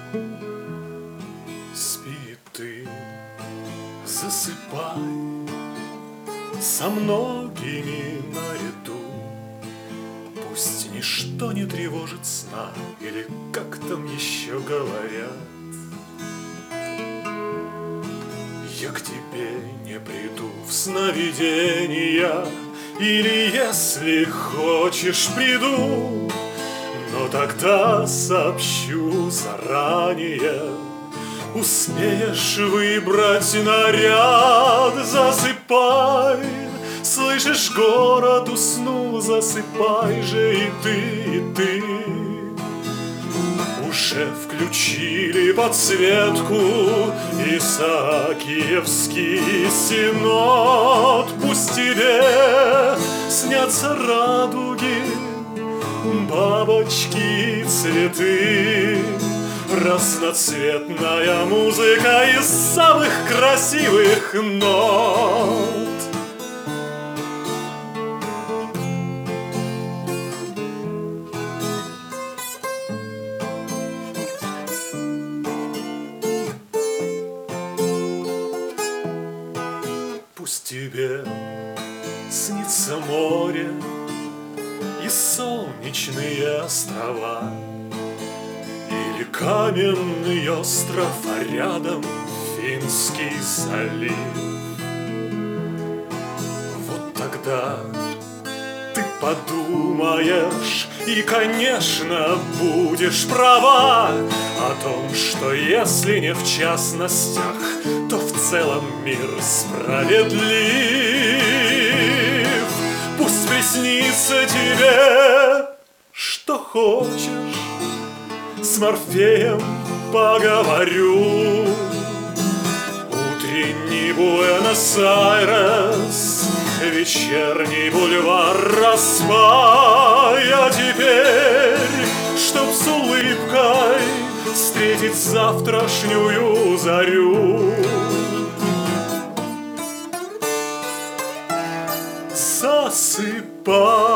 Спи ты, засыпай со многими наряду. Пусть ничто не тревожит сна, или как там еще говорят. Я к тебе не приду в сновидения, или, если хочешь, приду, но тогда сообщу заранее. Успеешь выбрать наряд, засыпай. Слышишь, город уснул, засыпай же и ты, и ты. Уже включили подсветку Исаакиевский синод. Пусть тебе снятся радуги, бабочки и цветы, разноцветная музыка из самых красивых нот. Пусть тебе снится море и солнечные острова, или каменный остров, а рядом Финский залив. Вот тогда ты подумаешь и, конечно, будешь права о том, что если не в частностях, то в целом мир справедлив. Пусть приснится тебе, что хочешь, с Морфеем поговорю. Утренний Буэнос-Айрес, вечерний бульвар Распай. А теперь, чтоб с улыбкой встретить завтрашнюю зарю, засыпай.